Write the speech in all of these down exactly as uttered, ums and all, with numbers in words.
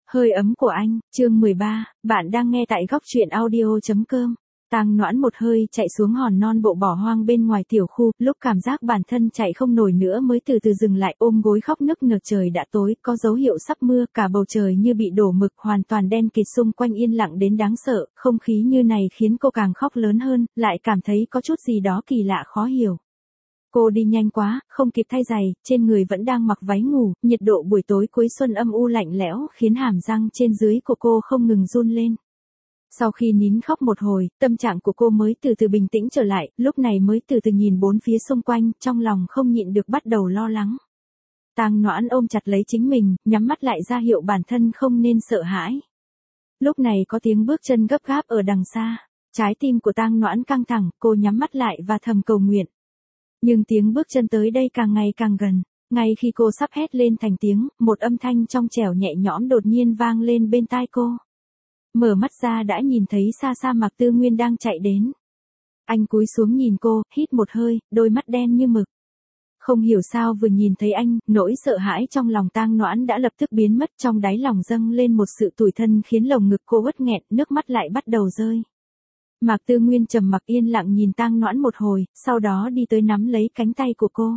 Hơi ấm của anh, chương mười ba, bạn đang nghe tại góc truyện audio.com. Tang Noãn một hơi chạy xuống hòn non bộ bỏ hoang bên ngoài tiểu khu, lúc cảm giác bản thân chạy không nổi nữa mới từ từ dừng lại, ôm gối khóc nức nở. Trời đã tối, có dấu hiệu sắp mưa, cả bầu trời như bị đổ mực, hoàn toàn đen kịt, xung quanh yên lặng đến đáng sợ, không khí như này khiến cô càng khóc lớn hơn, lại cảm thấy có chút gì đó kỳ lạ khó hiểu. Cô đi nhanh quá, không kịp thay giày, trên người vẫn đang mặc váy ngủ, nhiệt độ buổi tối cuối xuân âm u lạnh lẽo khiến hàm răng trên dưới của cô không ngừng run lên. Sau khi nín khóc một hồi, tâm trạng của cô mới từ từ bình tĩnh trở lại, lúc này mới từ từ nhìn bốn phía xung quanh, trong lòng không nhịn được bắt đầu lo lắng. Tang Noãn ôm chặt lấy chính mình, nhắm mắt lại ra hiệu bản thân không nên sợ hãi. Lúc này có tiếng bước chân gấp gáp ở đằng xa, trái tim của Tang Noãn căng thẳng, cô nhắm mắt lại và thầm cầu nguyện. Nhưng tiếng bước chân tới đây càng ngày càng gần, ngay khi cô sắp hét lên thành tiếng, một âm thanh trong trẻo nhẹ nhõm đột nhiên vang lên bên tai cô. Mở mắt ra đã nhìn thấy xa xa Mạc Tư Nguyên đang chạy đến. Anh cúi xuống nhìn cô, hít một hơi, đôi mắt đen như mực. Không hiểu sao vừa nhìn thấy anh, nỗi sợ hãi trong lòng Tang Noãn đã lập tức biến mất, trong đáy lòng dâng lên một sự tủi thân khiến lồng ngực cô uất nghẹn, nước mắt lại bắt đầu rơi. Mạc Tư Nguyên trầm mặc yên lặng nhìn Tang Noãn một hồi, sau đó đi tới nắm lấy cánh tay của cô.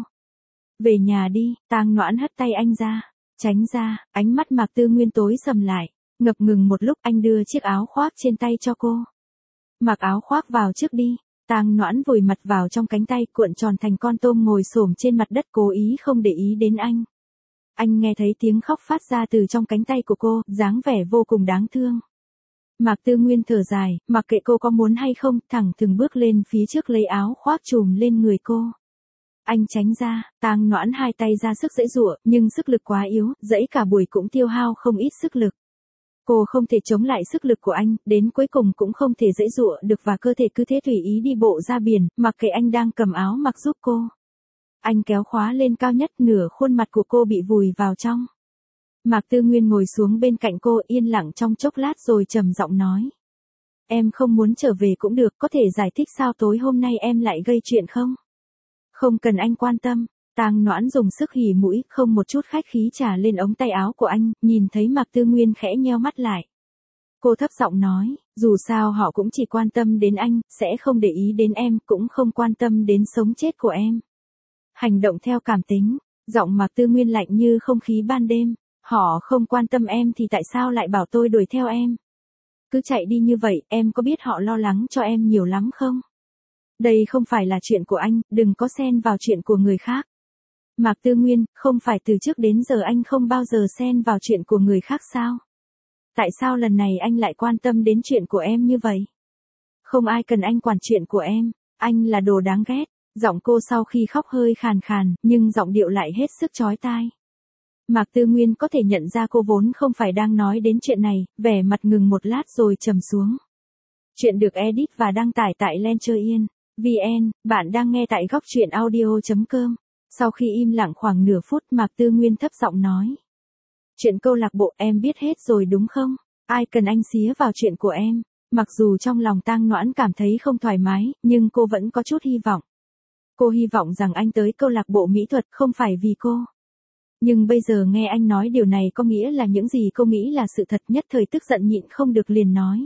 Về nhà đi, Tang Noãn hất tay anh ra, tránh ra, ánh mắt Mạc Tư Nguyên tối sầm lại, ngập ngừng một lúc anh đưa chiếc áo khoác trên tay cho cô. Mặc áo khoác vào trước đi, Tang Noãn vùi mặt vào trong cánh tay cuộn tròn thành con tôm ngồi xổm trên mặt đất cố ý không để ý đến anh. Anh nghe thấy tiếng khóc phát ra từ trong cánh tay của cô, dáng vẻ vô cùng đáng thương. Mạc Tư Nguyên thở dài, mặc kệ cô có muốn hay không, thẳng thừng bước lên phía trước lấy áo khoác trùm lên người cô. Anh tránh ra, Tang Noãn hai tay ra sức giãy giụa, nhưng sức lực quá yếu, giãy cả buổi cũng tiêu hao không ít sức lực. Cô không thể chống lại sức lực của anh, đến cuối cùng cũng không thể giãy giụa được và cơ thể cứ thế tùy ý đi bộ ra biển, mặc kệ anh đang cầm áo mặc giúp cô. Anh kéo khóa lên cao nhất, nửa khuôn mặt của cô bị vùi vào trong. Mạc Tư Nguyên ngồi xuống bên cạnh cô yên lặng trong chốc lát rồi trầm giọng nói. Em không muốn trở về cũng được, có thể giải thích sao tối hôm nay em lại gây chuyện không? Không cần anh quan tâm. Tang Noãn dùng sức hỉ mũi, không một chút khách khí trả lên ống tay áo của anh, nhìn thấy Mạc Tư Nguyên khẽ nheo mắt lại. Cô thấp giọng nói, dù sao họ cũng chỉ quan tâm đến anh, sẽ không để ý đến em, cũng không quan tâm đến sống chết của em. Hành động theo cảm tính, giọng Mạc Tư Nguyên lạnh như không khí ban đêm. Họ không quan tâm em thì tại sao lại bảo tôi đuổi theo em? Cứ chạy đi như vậy, em có biết họ lo lắng cho em nhiều lắm không? Đây không phải là chuyện của anh, đừng có xen vào chuyện của người khác. Mạc Tư Nguyên, không phải từ trước đến giờ anh không bao giờ xen vào chuyện của người khác sao? Tại sao lần này anh lại quan tâm đến chuyện của em như vậy? Không ai cần anh quản chuyện của em, anh là đồ đáng ghét. Giọng cô sau khi khóc hơi khàn khàn, nhưng giọng điệu lại hết sức chói tai. Mạc Tư Nguyên có thể nhận ra cô vốn không phải đang nói đến chuyện này, vẻ mặt ngừng một lát rồi trầm xuống. Chuyện được edit và đăng tải tại Lencher.in, vn, bạn đang nghe tại góc truyện audio.com. Sau khi im lặng khoảng nửa phút Mạc Tư Nguyên thấp giọng nói. Chuyện câu lạc bộ em biết hết rồi đúng không? Ai cần anh xía vào chuyện của em? Mặc dù trong lòng Tang Noãn cảm thấy không thoải mái, nhưng cô vẫn có chút hy vọng. Cô hy vọng rằng anh tới câu lạc bộ mỹ thuật không phải vì cô. Nhưng bây giờ nghe anh nói điều này có nghĩa là những gì cô nghĩ là sự thật, nhất thời tức giận nhịn không được liền nói.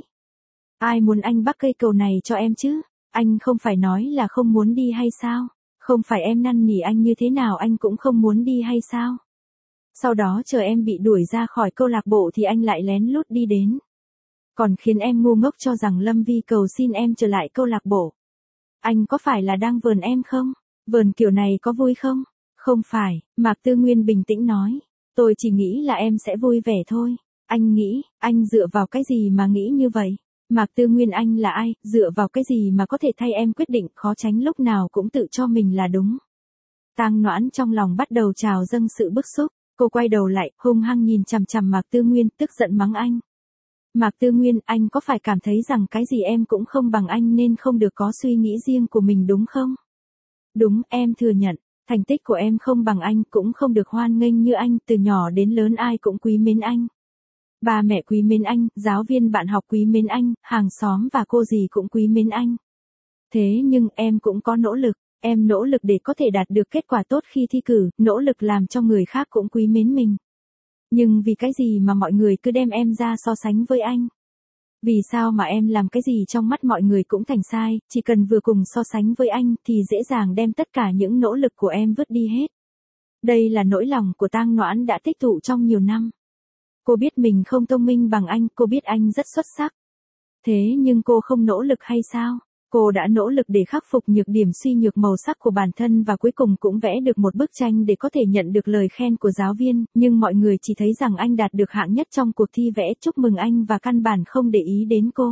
Ai muốn anh bắc cây cầu này cho em chứ? Anh không phải nói là không muốn đi hay sao? Không phải em năn nỉ anh như thế nào anh cũng không muốn đi hay sao? Sau đó chờ em bị đuổi ra khỏi câu lạc bộ thì anh lại lén lút đi đến. Còn khiến em ngu ngốc cho rằng Lâm Vi cầu xin em trở lại câu lạc bộ. Anh có phải là đang vờn em không? Vờn kiểu này có vui không? Không phải, Mạc Tư Nguyên bình tĩnh nói. Tôi chỉ nghĩ là em sẽ vui vẻ thôi. Anh nghĩ, anh dựa vào cái gì mà nghĩ như vậy? Mạc Tư Nguyên anh là ai, dựa vào cái gì mà có thể thay em quyết định, khó tránh lúc nào cũng tự cho mình là đúng. Tang Noãn trong lòng bắt đầu trào dâng sự bức xúc, cô quay đầu lại, hung hăng nhìn chằm chằm Mạc Tư Nguyên, tức giận mắng anh. Mạc Tư Nguyên, anh có phải cảm thấy rằng cái gì em cũng không bằng anh nên không được có suy nghĩ riêng của mình đúng không? Đúng, em thừa nhận. Thành tích của em không bằng anh, cũng không được hoan nghênh như anh, từ nhỏ đến lớn ai cũng quý mến anh. Ba mẹ quý mến anh, giáo viên bạn học quý mến anh, hàng xóm và cô dì cũng quý mến anh. Thế nhưng em cũng có nỗ lực, em nỗ lực để có thể đạt được kết quả tốt khi thi cử, nỗ lực làm cho người khác cũng quý mến mình. Nhưng vì cái gì mà mọi người cứ đem em ra so sánh với anh? Vì sao mà em làm cái gì trong mắt mọi người cũng thành sai, chỉ cần vừa cùng so sánh với anh thì dễ dàng đem tất cả những nỗ lực của em vứt đi hết. Đây là nỗi lòng của Tang Noãn đã tích tụ trong nhiều năm. Cô biết mình không thông minh bằng anh, cô biết anh rất xuất sắc. Thế nhưng cô không nỗ lực hay sao? Cô đã nỗ lực để khắc phục nhược điểm suy nhược màu sắc của bản thân và cuối cùng cũng vẽ được một bức tranh để có thể nhận được lời khen của giáo viên, nhưng mọi người chỉ thấy rằng anh đạt được hạng nhất trong cuộc thi vẽ, chúc mừng anh và căn bản không để ý đến cô.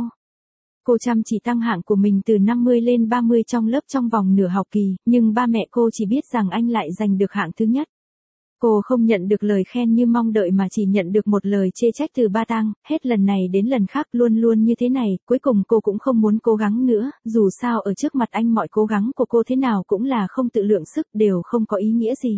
Cô chăm chỉ tăng hạng của mình từ năm mươi lên ba mươi trong lớp trong vòng nửa học kỳ, nhưng ba mẹ cô chỉ biết rằng anh lại giành được hạng thứ nhất. Cô không nhận được lời khen như mong đợi mà chỉ nhận được một lời chê trách từ ba Tang, hết lần này đến lần khác luôn luôn như thế này, cuối cùng cô cũng không muốn cố gắng nữa, dù sao ở trước mặt anh mọi cố gắng của cô thế nào cũng là không tự lượng sức, đều không có ý nghĩa gì.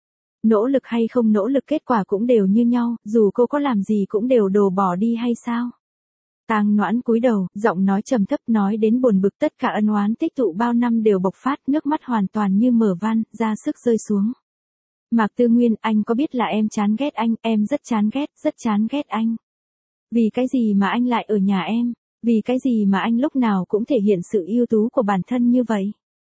Nỗ lực hay không nỗ lực kết quả cũng đều như nhau, dù cô có làm gì cũng đều đổ bỏ đi hay sao? Tang Noãn cúi đầu, giọng nói trầm thấp, nói đến buồn bực, tất cả ân oán tích tụ bao năm đều bộc phát, nước mắt hoàn toàn như mở van, ra sức rơi xuống. Mạc Tư Nguyên, anh có biết là em chán ghét anh, em rất chán ghét, rất chán ghét anh. Vì cái gì mà anh lại ở nhà em? Vì cái gì mà anh lúc nào cũng thể hiện sự ưu tú của bản thân như vậy?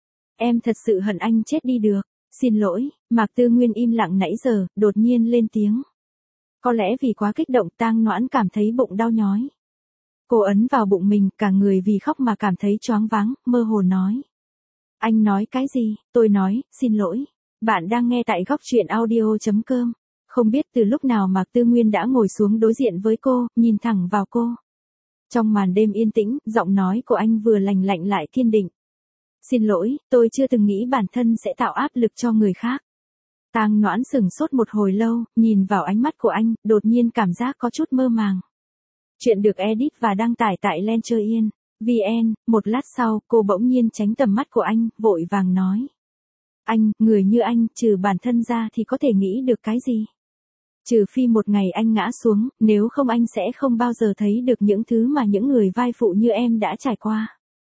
Em thật sự hận anh chết đi được. Xin lỗi, Mạc Tư Nguyên im lặng nãy giờ, đột nhiên lên tiếng. Có lẽ vì quá kích động, Tang Noãn cảm thấy bụng đau nhói. Cô ấn vào bụng mình, cả người vì khóc mà cảm thấy choáng váng, mơ hồ nói. Anh nói cái gì? Tôi nói, xin lỗi. Bạn đang nghe tại góc truyện audio chấm com. Không biết từ lúc nào Mạc Tư Nguyên đã ngồi xuống đối diện với cô, nhìn thẳng vào cô. Trong màn đêm yên tĩnh, giọng nói của anh vừa lành lạnh lại kiên định. Xin lỗi, tôi chưa từng nghĩ bản thân sẽ tạo áp lực cho người khác. Tang Noãn sững sốt một hồi lâu, nhìn vào ánh mắt của anh, đột nhiên cảm giác có chút mơ màng. Chuyện được edit và đăng tải tại Lencher.in chấm vn, một lát sau, cô bỗng nhiên tránh tầm mắt của anh, vội vàng nói. Anh, người như anh, trừ bản thân ra thì có thể nghĩ được cái gì? Trừ phi một ngày anh ngã xuống, nếu không anh sẽ không bao giờ thấy được những thứ mà những người vai phụ như em đã trải qua.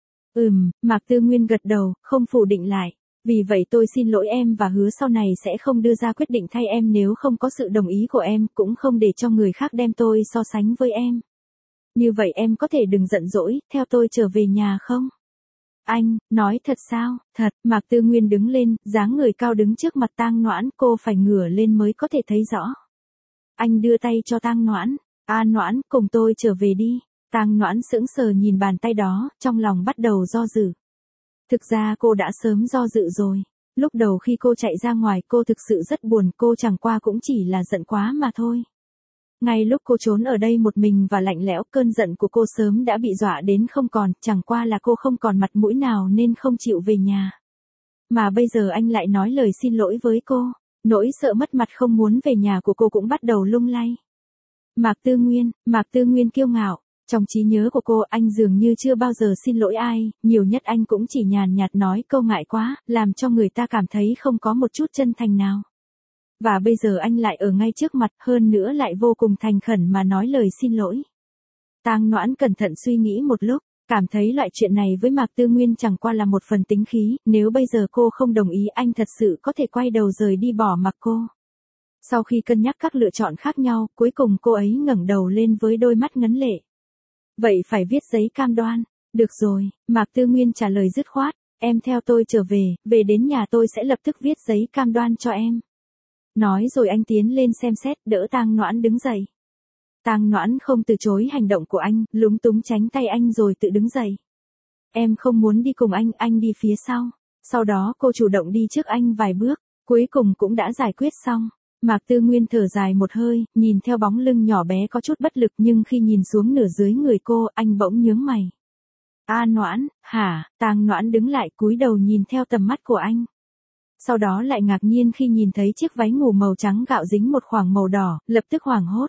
Ừm, Mạc Tư Nguyên gật đầu, không phủ định lại. Vì vậy tôi xin lỗi em và hứa sau này sẽ không đưa ra quyết định thay em nếu không có sự đồng ý của em, cũng không để cho người khác đem tôi so sánh với em. Như vậy em có thể đừng giận dỗi, theo tôi trở về nhà không? Anh, nói thật sao? Thật, Mạc Tư Nguyên đứng lên, dáng người cao đứng trước mặt Tang Noãn, cô phải ngửa lên mới có thể thấy rõ. Anh đưa tay cho Tang Noãn, a Noãn, cùng tôi trở về đi. Tang Noãn sững sờ nhìn bàn tay đó, trong lòng bắt đầu do dự. Thực ra cô đã sớm do dự rồi. Lúc đầu khi cô chạy ra ngoài cô thực sự rất buồn, cô chẳng qua cũng chỉ là giận quá mà thôi. Ngay lúc cô trốn ở đây một mình và lạnh lẽo, cơn giận của cô sớm đã bị dọa đến không còn, chẳng qua là cô không còn mặt mũi nào nên không chịu về nhà. Mà bây giờ anh lại nói lời xin lỗi với cô, nỗi sợ mất mặt không muốn về nhà của cô cũng bắt đầu lung lay. Mạc Tư Nguyên, Mạc Tư Nguyên kiêu ngạo, trong trí nhớ của cô anh dường như chưa bao giờ xin lỗi ai, nhiều nhất anh cũng chỉ nhàn nhạt nói câu ngại quá, làm cho người ta cảm thấy không có một chút chân thành nào. Và bây giờ anh lại ở ngay trước mặt, hơn nữa lại vô cùng thành khẩn mà nói lời xin lỗi. Tang Noãn cẩn thận suy nghĩ một lúc, cảm thấy loại chuyện này với Mạc Tư Nguyên chẳng qua là một phần tính khí, nếu bây giờ cô không đồng ý anh thật sự có thể quay đầu rời đi bỏ mặc cô. Sau khi cân nhắc các lựa chọn khác nhau, cuối cùng cô ấy ngẩng đầu lên với đôi mắt ngấn lệ. Vậy phải viết giấy cam đoan. Được rồi, Mạc Tư Nguyên trả lời dứt khoát, em theo tôi trở về, về đến nhà tôi sẽ lập tức viết giấy cam đoan cho em. Nói rồi anh tiến lên xem xét, đỡ Tang Noãn đứng dậy. Tang Noãn không từ chối hành động của anh, lúng túng tránh tay anh rồi tự đứng dậy. Em không muốn đi cùng anh, anh đi phía sau. Sau đó cô chủ động đi trước anh vài bước, cuối cùng cũng đã giải quyết xong. Mạc Tư Nguyên thở dài một hơi, nhìn theo bóng lưng nhỏ bé có chút bất lực nhưng khi nhìn xuống nửa dưới người cô, anh bỗng nhướng mày. A Noãn, hả? Tang Noãn đứng lại cúi đầu nhìn theo tầm mắt của anh. Sau đó lại ngạc nhiên khi nhìn thấy chiếc váy ngủ màu trắng gạo dính một khoảng màu đỏ, lập tức hoảng hốt.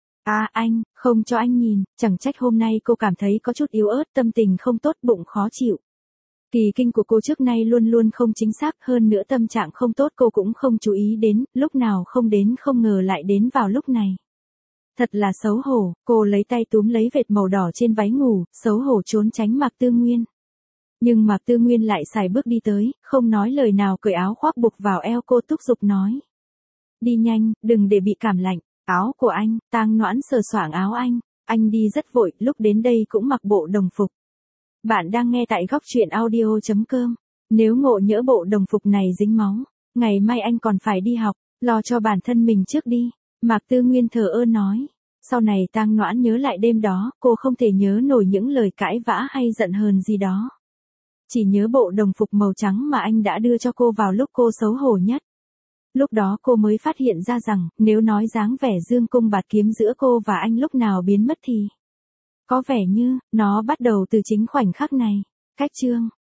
À anh, không cho anh nhìn, chẳng trách hôm nay cô cảm thấy có chút yếu ớt, tâm tình không tốt, bụng khó chịu. Kỳ kinh của cô trước nay luôn luôn không chính xác, hơn nữa tâm trạng không tốt cô cũng không chú ý đến, lúc nào không đến không ngờ lại đến vào lúc này. Thật là xấu hổ, cô lấy tay túm lấy vệt màu đỏ trên váy ngủ, xấu hổ trốn tránh Mạc Tư Nguyên. Nhưng Mạc Tư Nguyên lại xài bước đi tới, không nói lời nào cởi áo khoác buộc vào eo cô, thúc giục nói. Đi nhanh, đừng để bị cảm lạnh. Áo của anh, Tang Noãn sờ soạng áo anh. Anh đi rất vội, lúc đến đây cũng mặc bộ đồng phục. Bạn đang nghe tại góc chuyện audio.com. Nếu ngộ nhỡ bộ đồng phục này dính máu, ngày mai anh còn phải đi học, lo cho bản thân mình trước đi. Mạc Tư Nguyên thờ ơ nói. Sau này Tang Noãn nhớ lại đêm đó, cô không thể nhớ nổi những lời cãi vã hay giận hờn gì đó. Chỉ nhớ bộ đồng phục màu trắng mà anh đã đưa cho cô vào lúc cô xấu hổ nhất. Lúc đó cô mới phát hiện ra rằng, nếu nói dáng vẻ dương cung bạt kiếm giữa cô và anh lúc nào biến mất thì có vẻ như, nó bắt đầu từ chính khoảnh khắc này. Cách chương